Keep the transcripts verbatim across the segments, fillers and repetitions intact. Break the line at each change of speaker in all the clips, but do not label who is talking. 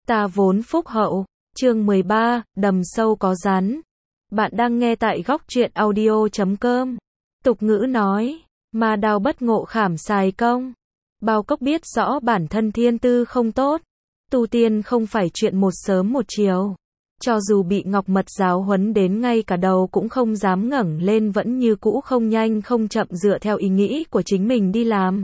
Ta vốn phúc hậu, chương mười ba, đầm sâu có rắn. Bạn đang nghe tại góc truyện audio chấm com. Tục ngữ nói, ma đao bất ngộ khảm xài công. Bao Cốc biết rõ bản thân thiên tư không tốt. Tu tiên không phải chuyện một sớm một chiều. Cho dù bị Ngọc Mật giáo huấn đến ngay cả đầu cũng không dám ngẩng lên, vẫn như cũ không nhanh không chậm dựa theo ý nghĩ của chính mình đi làm.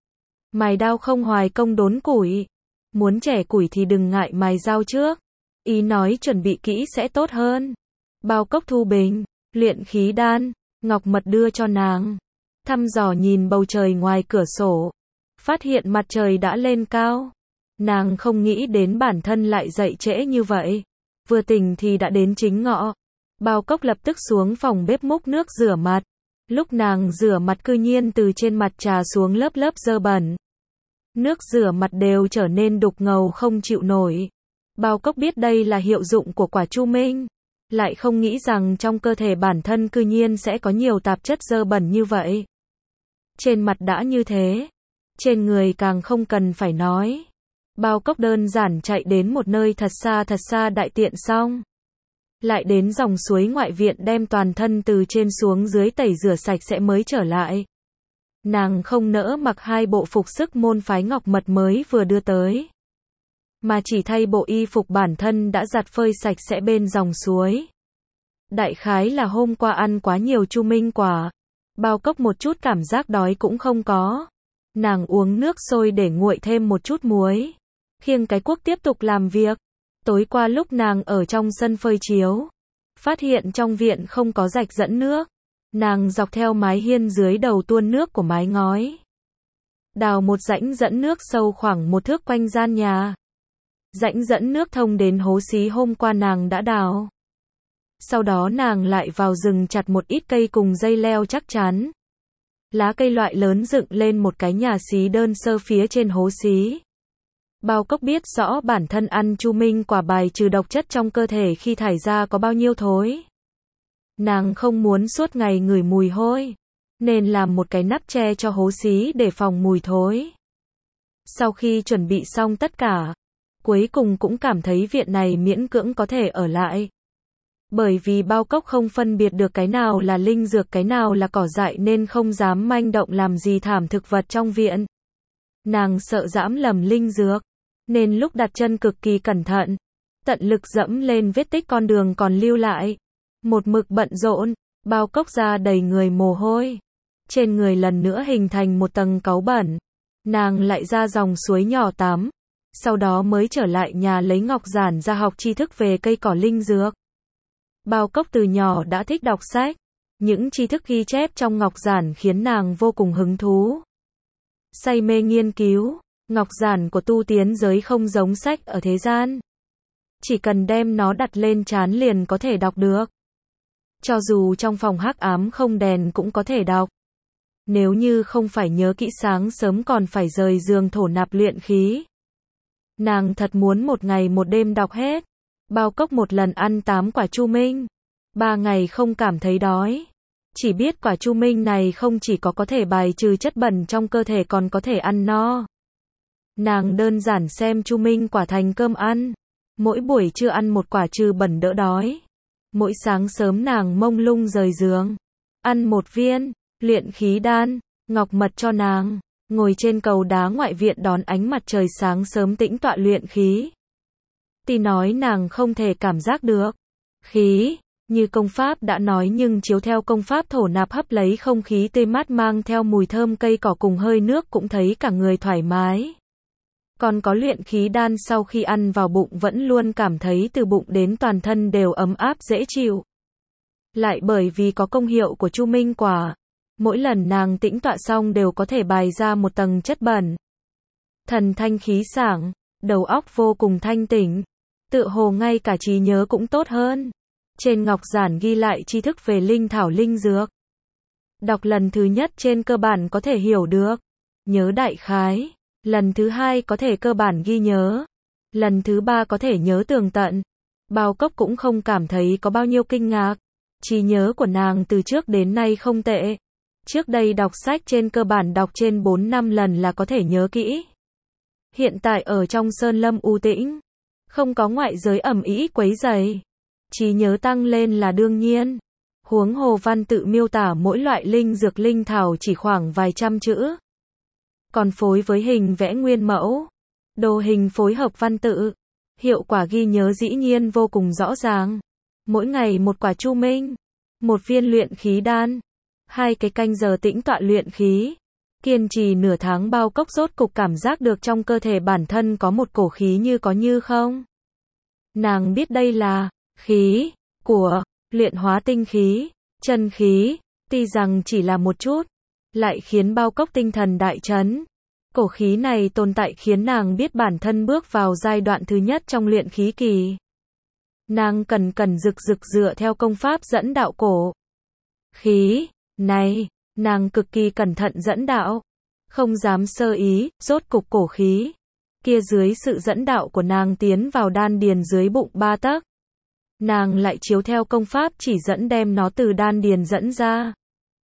Mài đao không hoài công đốn củi. Muốn trẻ củi thì đừng ngại mài dao trước. Ý nói chuẩn bị kỹ sẽ tốt hơn. Bao Cốc thu bình, luyện khí đan, Ngọc Mật đưa cho nàng. Thăm dò nhìn bầu trời ngoài cửa sổ. Phát hiện mặt trời đã lên cao. Nàng không nghĩ đến bản thân lại dậy trễ như vậy. Vừa tỉnh thì đã đến chính ngọ. Bao Cốc lập tức xuống phòng bếp múc nước rửa mặt. Lúc nàng rửa mặt cư nhiên từ trên mặt trà xuống lớp lớp dơ bẩn. Nước rửa mặt đều trở nên đục ngầu không chịu nổi. Bao Cốc biết đây là hiệu dụng của quả chu minh. Lại không nghĩ rằng trong cơ thể bản thân cư nhiên sẽ có nhiều tạp chất dơ bẩn như vậy. Trên mặt đã như thế. Trên người càng không cần phải nói. Bao Cốc đơn giản chạy đến một nơi thật xa thật xa đại tiện xong. Lại đến dòng suối ngoại viện đem toàn thân từ trên xuống dưới tẩy rửa sạch sẽ mới trở lại. Nàng không nỡ mặc hai bộ phục sức môn phái Ngọc Mật mới vừa đưa tới. Mà chỉ thay bộ y phục bản thân đã giặt phơi sạch sẽ bên dòng suối. Đại khái là hôm qua ăn quá nhiều chu minh quả. Bao Cốc một chút cảm giác đói cũng không có. Nàng uống nước sôi để nguội thêm một chút muối. Khiêng cái cuốc tiếp tục làm việc. Tối qua lúc nàng ở trong sân phơi chiếu. Phát hiện trong viện không có rạch dẫn nước. Nàng dọc theo mái hiên dưới đầu tuôn nước của mái ngói. Đào một rãnh dẫn nước sâu khoảng một thước quanh gian nhà. Rãnh dẫn nước thông đến hố xí hôm qua nàng đã đào. Sau đó nàng lại vào rừng chặt một ít cây cùng dây leo chắc chắn. Lá cây loại lớn dựng lên một cái nhà xí đơn sơ phía trên hố xí. Bao Cốc biết rõ bản thân ăn chu minh quả bài trừ độc chất trong cơ thể khi thải ra có bao nhiêu thối. Nàng không muốn suốt ngày ngửi mùi hôi, nên làm một cái nắp che cho hố xí để phòng mùi thối. Sau khi chuẩn bị xong tất cả, cuối cùng cũng cảm thấy viện này miễn cưỡng có thể ở lại. Bởi vì Bao Cốc không phân biệt được cái nào là linh dược cái nào là cỏ dại nên không dám manh động làm gì thảm thực vật trong viện. Nàng sợ dẫm lầm linh dược, nên lúc đặt chân cực kỳ cẩn thận, tận lực dẫm lên vết tích con đường còn lưu lại. Một mực bận rộn, Bao Cốc ra đầy người mồ hôi. Trên người lần nữa hình thành một tầng cáu bẩn. Nàng lại ra dòng suối nhỏ tắm. Sau đó mới trở lại nhà lấy ngọc giản ra học tri thức về cây cỏ linh dược. Bao Cốc từ nhỏ đã thích đọc sách. Những tri thức ghi chép trong ngọc giản khiến nàng vô cùng hứng thú. Say mê nghiên cứu. Ngọc giản của tu tiến giới không giống sách ở thế gian. Chỉ cần đem nó đặt lên trán liền có thể đọc được. Cho dù trong phòng hắc ám không đèn cũng có thể đọc. Nếu như không phải nhớ kỹ sáng sớm còn phải rời giường thổ nạp luyện khí. Nàng thật muốn một ngày một đêm đọc hết. Bao Cốc một lần ăn tám quả chu minh. Ba ngày không cảm thấy đói. Chỉ biết quả chu minh này không chỉ có có thể bài trừ chất bẩn trong cơ thể còn có thể ăn no. Nàng đơn giản xem chu minh quả thành cơm ăn. Mỗi buổi trưa ăn một quả trừ bẩn đỡ đói. Mỗi sáng sớm nàng mông lung rời giường. Ăn một viên, luyện khí đan, Ngọc Mật cho nàng. Ngồi trên cầu đá ngoại viện đón ánh mặt trời sáng sớm tĩnh tọa luyện khí. Tuy nói nàng không thể cảm giác được khí, như công pháp đã nói nhưng chiếu theo công pháp thổ nạp hấp lấy không khí tươi mát mang theo mùi thơm cây cỏ cùng hơi nước cũng thấy cả người thoải mái. Còn có luyện khí đan sau khi ăn vào bụng vẫn luôn cảm thấy từ bụng đến toàn thân đều ấm áp dễ chịu. Lại bởi vì có công hiệu của chu minh quả, mỗi lần nàng tĩnh tọa xong đều có thể bài ra một tầng chất bẩn. Thần thanh khí sảng, đầu óc vô cùng thanh tỉnh, tựa hồ ngay cả trí nhớ cũng tốt hơn. Trên ngọc giản ghi lại tri thức về linh thảo linh dược. Đọc lần thứ nhất trên cơ bản có thể hiểu được, nhớ đại khái. Lần thứ hai có thể cơ bản ghi nhớ. Lần thứ ba có thể nhớ tường tận. Bao Cốc cũng không cảm thấy có bao nhiêu kinh ngạc. Trí nhớ của nàng từ trước đến nay không tệ. Trước đây đọc sách trên cơ bản đọc trên bốn năm lần là có thể nhớ kỹ. Hiện tại ở trong sơn lâm u tĩnh, Không có ngoại giới ầm ĩ quấy rầy. Trí nhớ tăng lên là đương nhiên. Huống hồ văn tự miêu tả mỗi loại linh dược linh thảo chỉ khoảng vài trăm chữ. Còn phối với hình vẽ nguyên mẫu, đồ hình phối hợp văn tự, hiệu quả ghi nhớ dĩ nhiên vô cùng rõ ràng. Mỗi ngày một quả chu minh, một viên luyện khí đan, hai cái canh giờ tĩnh tọa luyện khí. Kiên trì nửa tháng Bao Cốc rốt cục cảm giác được trong cơ thể bản thân có một cổ khí như có như không. Nàng biết đây là khí của luyện hóa tinh khí, chân khí, tuy rằng chỉ là một chút, lại khiến Bao Cốc tinh thần đại chấn. Cổ khí này tồn tại khiến nàng biết bản thân bước vào giai đoạn thứ nhất trong luyện khí kỳ. Nàng cần cần rực rực dựa theo công pháp dẫn đạo cổ khí này, nàng cực kỳ cẩn thận dẫn đạo, không dám sơ ý, rốt cục cổ khí kia dưới sự dẫn đạo của nàng tiến vào đan điền dưới bụng ba tấc. Nàng lại chiếu theo công pháp chỉ dẫn đem nó từ đan điền dẫn ra.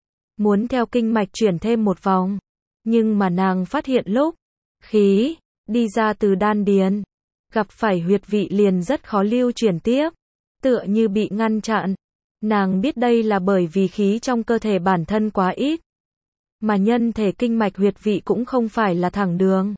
Muốn theo kinh mạch chuyển thêm một vòng, nhưng mà nàng phát hiện lúc khí đi ra từ đan điền, gặp phải huyệt vị liền rất khó lưu chuyển tiếp, tựa như bị ngăn chặn. Nàng biết đây là bởi vì khí trong cơ thể bản thân quá ít, mà nhân thể kinh mạch huyệt vị cũng không phải là thẳng đường.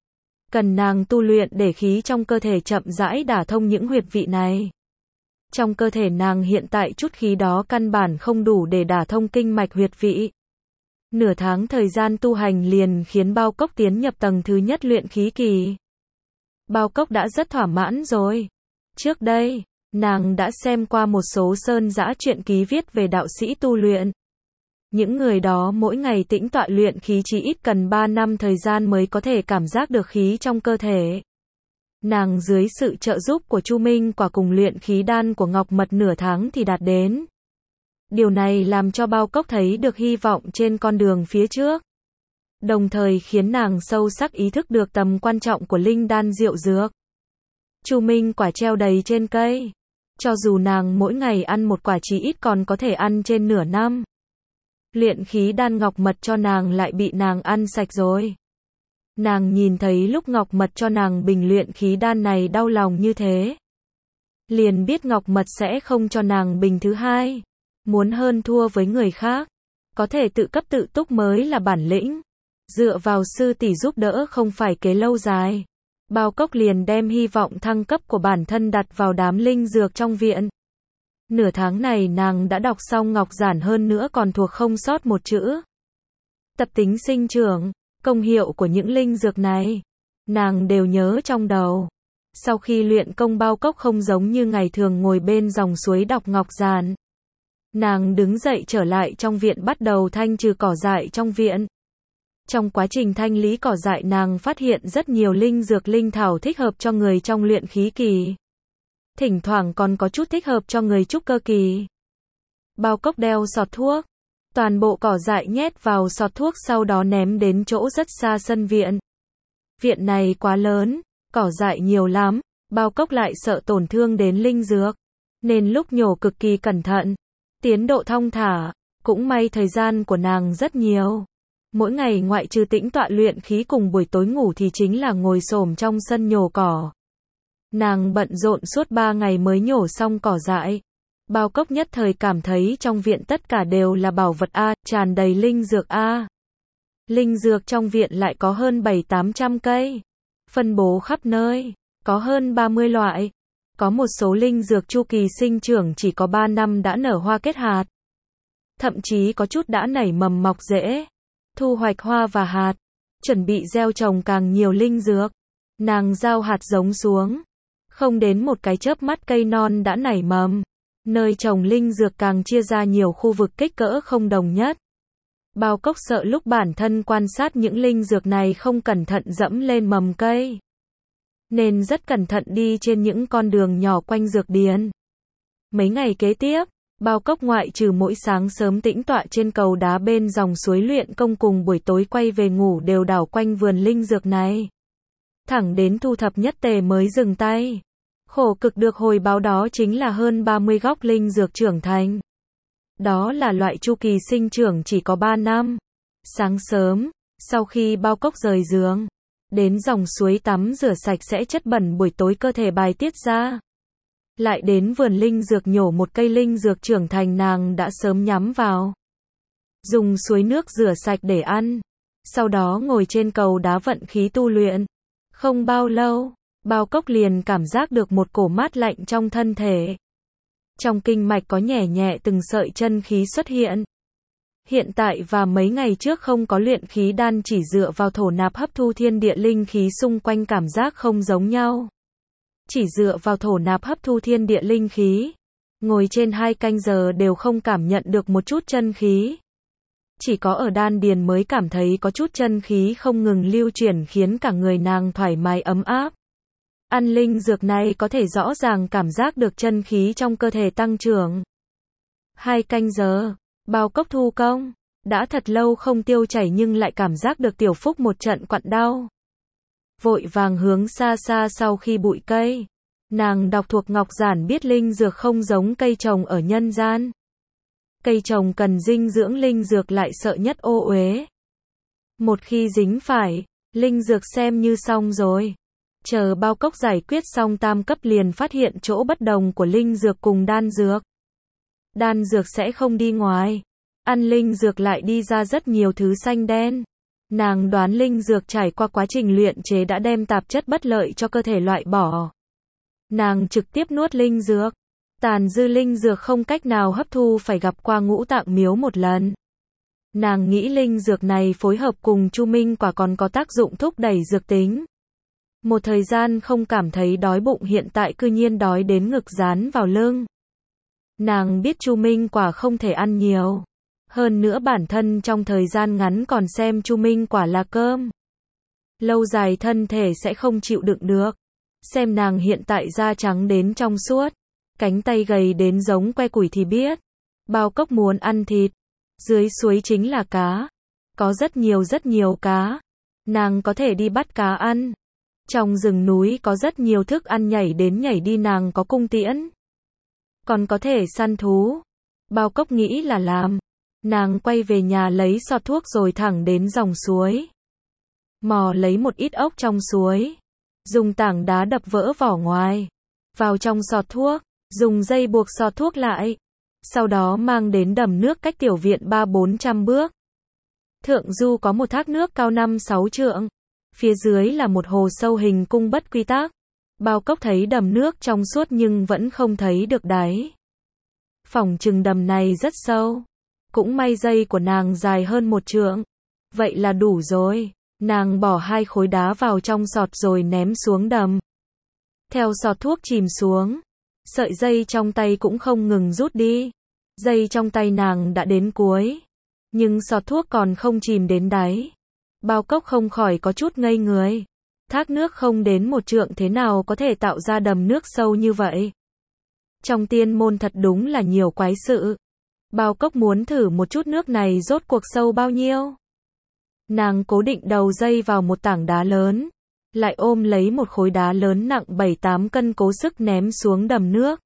Cần nàng tu luyện để khí trong cơ thể chậm rãi đả thông những huyệt vị này. Trong cơ thể nàng hiện tại chút khí đó căn bản không đủ để đả thông kinh mạch huyệt vị. Nửa tháng thời gian tu hành liền khiến Bao Cốc tiến nhập tầng thứ nhất luyện khí kỳ. Bao Cốc đã rất thỏa mãn rồi. Trước đây, nàng đã xem qua một số sơn dã truyện ký viết về đạo sĩ tu luyện. Những người đó mỗi ngày tĩnh tọa luyện khí chỉ ít cần ba năm thời gian mới có thể cảm giác được khí trong cơ thể. Nàng dưới sự trợ giúp của Chu Minh Quả cùng luyện khí đan của Ngọc Mật nửa tháng thì đạt đến. Điều này làm cho Bao Cốc thấy được hy vọng trên con đường phía trước. Đồng thời khiến nàng sâu sắc ý thức được tầm quan trọng của linh đan diệu dược. Chu Minh Quả treo đầy trên cây. Cho dù nàng mỗi ngày ăn một quả chỉ ít còn có thể ăn trên nửa năm. Luyện khí đan Ngọc Mật cho nàng lại bị nàng ăn sạch rồi. Nàng nhìn thấy lúc Ngọc Mật cho nàng bình luyện khí đan này đau lòng như thế. Liền biết Ngọc Mật sẽ không cho nàng bình thứ hai. Muốn hơn thua với người khác, có thể tự cấp tự túc mới là bản lĩnh. Dựa vào sư tỷ giúp đỡ không phải kế lâu dài. Bao Cốc liền đem hy vọng thăng cấp của bản thân đặt vào đám linh dược trong viện. Nửa tháng này nàng đã đọc xong ngọc giản hơn nữa còn thuộc không sót một chữ. Tập tính sinh trưởng, công hiệu của những linh dược này, nàng đều nhớ trong đầu. Sau khi luyện công Bao Cốc không giống như ngày thường ngồi bên dòng suối đọc ngọc giản. Nàng đứng dậy trở lại trong viện bắt đầu thanh trừ cỏ dại trong viện. Trong quá trình thanh lý cỏ dại nàng phát hiện rất nhiều linh dược linh thảo thích hợp cho người trong luyện khí kỳ. Thỉnh thoảng còn có chút thích hợp cho người trúc cơ kỳ. Bao Cốc đeo sọt thuốc. Toàn bộ cỏ dại nhét vào sọt thuốc sau đó ném đến chỗ rất xa sân viện. Viện này quá lớn, cỏ dại nhiều lắm. Bao Cốc lại sợ tổn thương đến linh dược, nên lúc nhổ cực kỳ cẩn thận. Tiến độ thong thả, cũng may thời gian của nàng rất nhiều. Mỗi ngày ngoại trừ tĩnh tọa luyện khí cùng buổi tối ngủ thì chính là ngồi xổm trong sân nhổ cỏ. Nàng bận rộn suốt ba ngày mới nhổ xong cỏ dại. Bao Cốc nhất thời cảm thấy trong viện tất cả đều là bảo vật A, tràn đầy linh dược A. Linh dược trong viện lại có hơn bảy tám trăm cây. Phân bố khắp nơi, có hơn ba mươi loại. Có một số linh dược chu kỳ sinh trưởng chỉ có ba năm đã nở hoa kết hạt. Thậm chí có chút đã nảy mầm mọc rễ. Thu hoạch hoa và hạt. Chuẩn bị gieo trồng càng nhiều linh dược. Nàng giao hạt giống xuống. Không đến một cái chớp mắt cây non đã nảy mầm. Nơi trồng linh dược càng chia ra nhiều khu vực kích cỡ không đồng nhất. Bao Cốc sợ lúc bản thân quan sát những linh dược này không cẩn thận dẫm lên mầm cây. Nên rất cẩn thận đi trên những con đường nhỏ quanh dược điền. Mấy ngày kế tiếp, Bao Cốc ngoại trừ mỗi sáng sớm tĩnh tọa trên cầu đá bên dòng suối luyện công cùng buổi tối quay về ngủ đều đảo quanh vườn linh dược này. Thẳng đến thu thập nhất tề mới dừng tay. Khổ cực được hồi báo đó chính là hơn ba mươi gốc linh dược trưởng thành. Đó là loại chu kỳ sinh trưởng chỉ có ba năm. Sáng sớm, sau khi Bao Cốc rời giường, Đến dòng suối tắm rửa sạch sẽ chất bẩn buổi tối cơ thể bài tiết ra. Lại đến vườn linh dược nhổ một cây linh dược trưởng thành nàng đã sớm nhắm vào. Dùng suối nước rửa sạch để ăn. Sau đó ngồi trên cầu đá vận khí tu luyện. Không bao lâu, Bao Cốc liền cảm giác được một cổ mát lạnh trong thân thể. Trong kinh mạch có nhẹ nhẹ từng sợi chân khí xuất hiện. Hiện tại và mấy ngày trước không có luyện khí đan, chỉ dựa vào thổ nạp hấp thu thiên địa linh khí xung quanh cảm giác không giống nhau. Chỉ dựa vào thổ nạp hấp thu thiên địa linh khí, ngồi trên hai canh giờ đều không cảm nhận được một chút chân khí. Chỉ có ở đan điền mới cảm thấy có chút chân khí không ngừng lưu chuyển khiến cả người nàng thoải mái ấm áp. Ăn linh dược này có thể rõ ràng cảm giác được chân khí trong cơ thể tăng trưởng. Hai canh giờ, Bao Cốc thu công, đã thật lâu không tiêu chảy nhưng lại cảm giác được tiểu phúc một trận quặn đau. Vội vàng hướng xa xa sau khi bụi cây. Nàng đọc thuộc ngọc giản biết linh dược không giống cây trồng ở nhân gian. Cây trồng cần dinh dưỡng, linh dược lại sợ nhất ô uế. Một khi dính phải, linh dược xem như xong rồi. Chờ Bao Cốc giải quyết xong tam cấp liền phát hiện chỗ bất đồng của linh dược cùng đan dược. Đan dược sẽ không đi ngoài. Ăn linh dược lại đi ra rất nhiều thứ xanh đen. Nàng đoán linh dược trải qua quá trình luyện chế đã đem tạp chất bất lợi cho cơ thể loại bỏ. Nàng trực tiếp nuốt linh dược. Tàn dư linh dược không cách nào hấp thu, phải gặp qua ngũ tạng miếu một lần. Nàng nghĩ linh dược này phối hợp cùng chu minh quả còn có tác dụng thúc đẩy dược tính. Một thời gian không cảm thấy đói bụng, hiện tại cư nhiên đói đến ngực dán vào lưng. Nàng biết chu minh quả không thể ăn nhiều. Hơn nữa bản thân trong thời gian ngắn còn xem chu minh quả là cơm. Lâu dài thân thể sẽ không chịu đựng được. Xem nàng hiện tại da trắng đến trong suốt. Cánh tay gầy đến giống que củi thì biết. Bao Cốc muốn ăn thịt. Dưới suối chính là cá. Có rất nhiều rất nhiều cá. Nàng có thể đi bắt cá ăn. Trong rừng núi có rất nhiều thức ăn nhảy đến nhảy đi, nàng có cung tiễn. Còn có thể săn thú. Bao Cốc nghĩ là làm. Nàng quay về nhà lấy sọt thuốc rồi thẳng đến dòng suối. Mò lấy một ít ốc trong suối. Dùng tảng đá đập vỡ vỏ ngoài. Vào trong sọt thuốc. Dùng dây buộc sọt thuốc lại. Sau đó mang đến đầm nước cách tiểu viện ba bốn trăm bước. Thượng du có một thác nước cao năm sáu trượng. Phía dưới là một hồ sâu hình cung bất quy tắc. Bao Cốc thấy đầm nước trong suốt nhưng vẫn không thấy được đáy. Phỏng chừng đầm này rất sâu. Cũng may dây của nàng dài hơn một trượng. Vậy là đủ rồi. Nàng bỏ hai khối đá vào trong sọt rồi ném xuống đầm. Theo sọt thuốc chìm xuống. Sợi dây trong tay cũng không ngừng rút đi. Dây trong tay nàng đã đến cuối. Nhưng sọt thuốc còn không chìm đến đáy. Bao Cốc không khỏi có chút ngây người. Thác nước không đến một trượng thế nào có thể tạo ra đầm nước sâu như vậy? Trong tiên môn thật đúng là nhiều quái sự. Bao Cốc muốn thử một chút nước này rốt cuộc sâu bao nhiêu. Nàng cố định đầu dây vào một tảng đá lớn. Lại ôm lấy một khối đá lớn nặng bảy tám cân cố sức ném xuống đầm nước.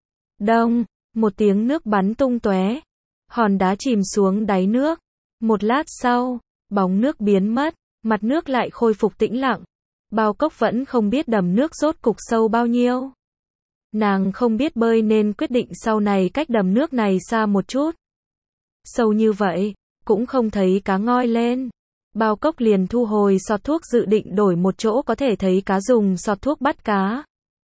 Đông, một tiếng nước bắn tung tóe. Hòn đá chìm xuống đáy nước. Một lát sau, bóng nước biến mất, mặt nước lại khôi phục tĩnh lặng. Bao Cốc vẫn không biết đầm nước rốt cục sâu bao nhiêu. Nàng không biết bơi nên quyết định sau này cách đầm nước này xa một chút. Sâu như vậy, cũng không thấy cá ngoi lên. Bao Cốc liền thu hồi sọt thuốc, dự định đổi một chỗ có thể thấy cá, dùng sọt thuốc bắt cá.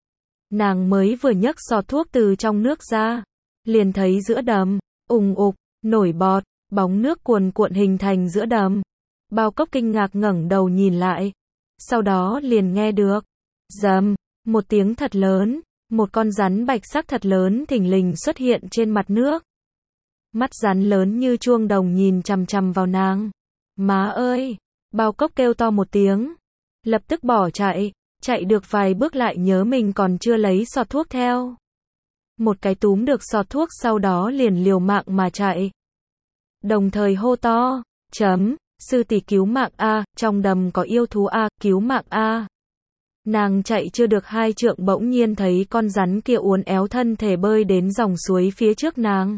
Nàng mới vừa nhấc sọt thuốc từ trong nước ra, liền thấy giữa đầm, ùng ục, nổi bọt, bóng nước cuồn cuộn hình thành giữa đầm. Bao Cốc kinh ngạc ngẩng đầu nhìn lại. Sau đó liền nghe được, rầm, một tiếng thật lớn, một con rắn bạch sắc thật lớn thình lình xuất hiện trên mặt nước. Mắt rắn lớn như chuông đồng nhìn chằm chằm vào nàng. Má ơi! Bao Cốc kêu to một tiếng. Lập tức bỏ chạy. Chạy được vài bước lại nhớ mình còn chưa lấy sọt thuốc theo. Một cái túm được sọt thuốc, sau đó liền liều mạng mà chạy. Đồng thời hô to, chấm, sư tỷ cứu mạng a, trong đầm có yêu thú a, cứu mạng a. Nàng chạy chưa được hai trượng bỗng nhiên thấy con rắn kia uốn éo thân thể bơi đến dòng suối phía trước nàng.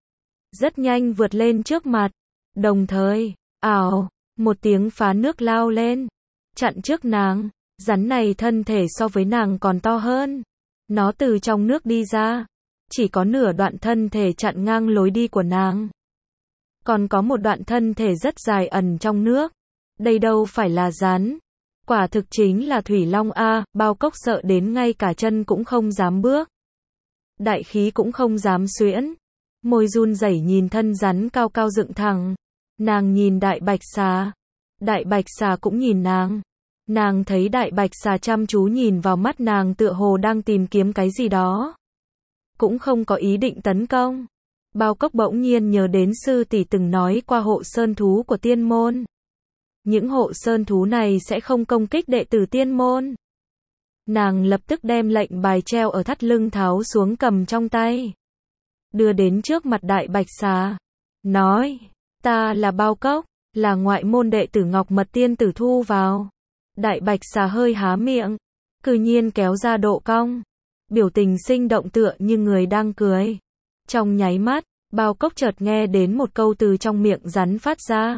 Rất nhanh vượt lên trước mặt. Đồng thời, ảo, một tiếng phá nước lao lên. chặn trước nàng. Rắn này thân thể so với nàng còn to hơn. Nó từ trong nước đi ra. Chỉ có nửa đoạn thân thể chặn ngang lối đi của nàng. Còn có một đoạn thân thể rất dài ẩn trong nước. Đây đâu phải là rắn. Quả thực chính là thủy long a. Bao Cốc sợ đến ngay cả chân cũng không dám bước. Đại khí cũng không dám xuyễn. Môi run rẩy nhìn thân rắn cao cao dựng thẳng. Nàng nhìn đại bạch xà. Đại bạch xà cũng nhìn nàng. Nàng thấy đại bạch xà chăm chú nhìn vào mắt nàng tựa hồ đang tìm kiếm cái gì đó. Cũng không có ý định tấn công. Bao Cốc bỗng nhiên nhớ đến sư tỷ từng nói qua hộ sơn thú của tiên môn. Những hộ sơn thú này sẽ không công kích đệ tử tiên môn. Nàng lập tức đem lệnh bài treo ở thắt lưng tháo xuống cầm trong tay. Đưa đến trước mặt đại bạch xà. Nói, ta là Bao Cốc, là ngoại môn đệ tử Ngọc Mật tiên tử thu vào. Đại bạch xà hơi há miệng, cư nhiên kéo ra độ cong. Biểu tình sinh động tựa như người đang cười. Trong nháy mắt, Bao Cốc chợt nghe đến một câu từ trong miệng rắn phát ra.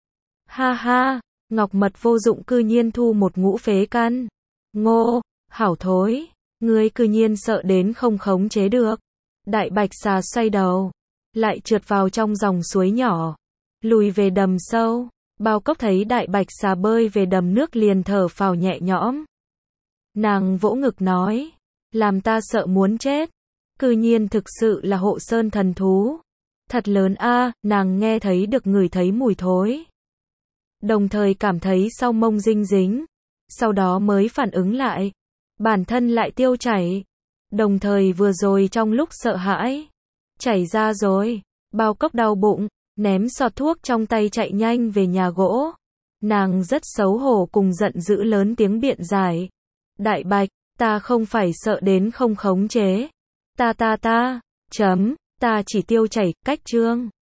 Ha ha, Ngọc Mật vô dụng cư nhiên thu một ngũ phế căn. Ngô, hảo thối, ngươi cư nhiên sợ đến không khống chế được. Đại bạch xà xoay đầu, lại trượt vào trong dòng suối nhỏ, lùi về đầm sâu. Bao Cốc thấy đại bạch xà bơi về đầm nước liền thở phào nhẹ nhõm. Nàng vỗ ngực nói, làm ta sợ muốn chết. Cư nhiên thực sự là hộ sơn thần thú. Thật lớn a. Nàng nghe thấy được ngửi thấy mùi thối. Đồng thời cảm thấy sau mông dinh dính. Sau đó mới phản ứng lại. Bản thân lại tiêu chảy. Đồng thời vừa rồi trong lúc sợ hãi. Chảy ra rồi. Bao Cốc đau bụng. Ném sọt thuốc trong tay chạy nhanh về nhà gỗ. Nàng rất xấu hổ cùng giận dữ lớn tiếng biện giải. Đại bạch, ta không phải sợ đến không khống chế. Ta ta ta, chấm, ta chỉ tiêu chảy, cách chương.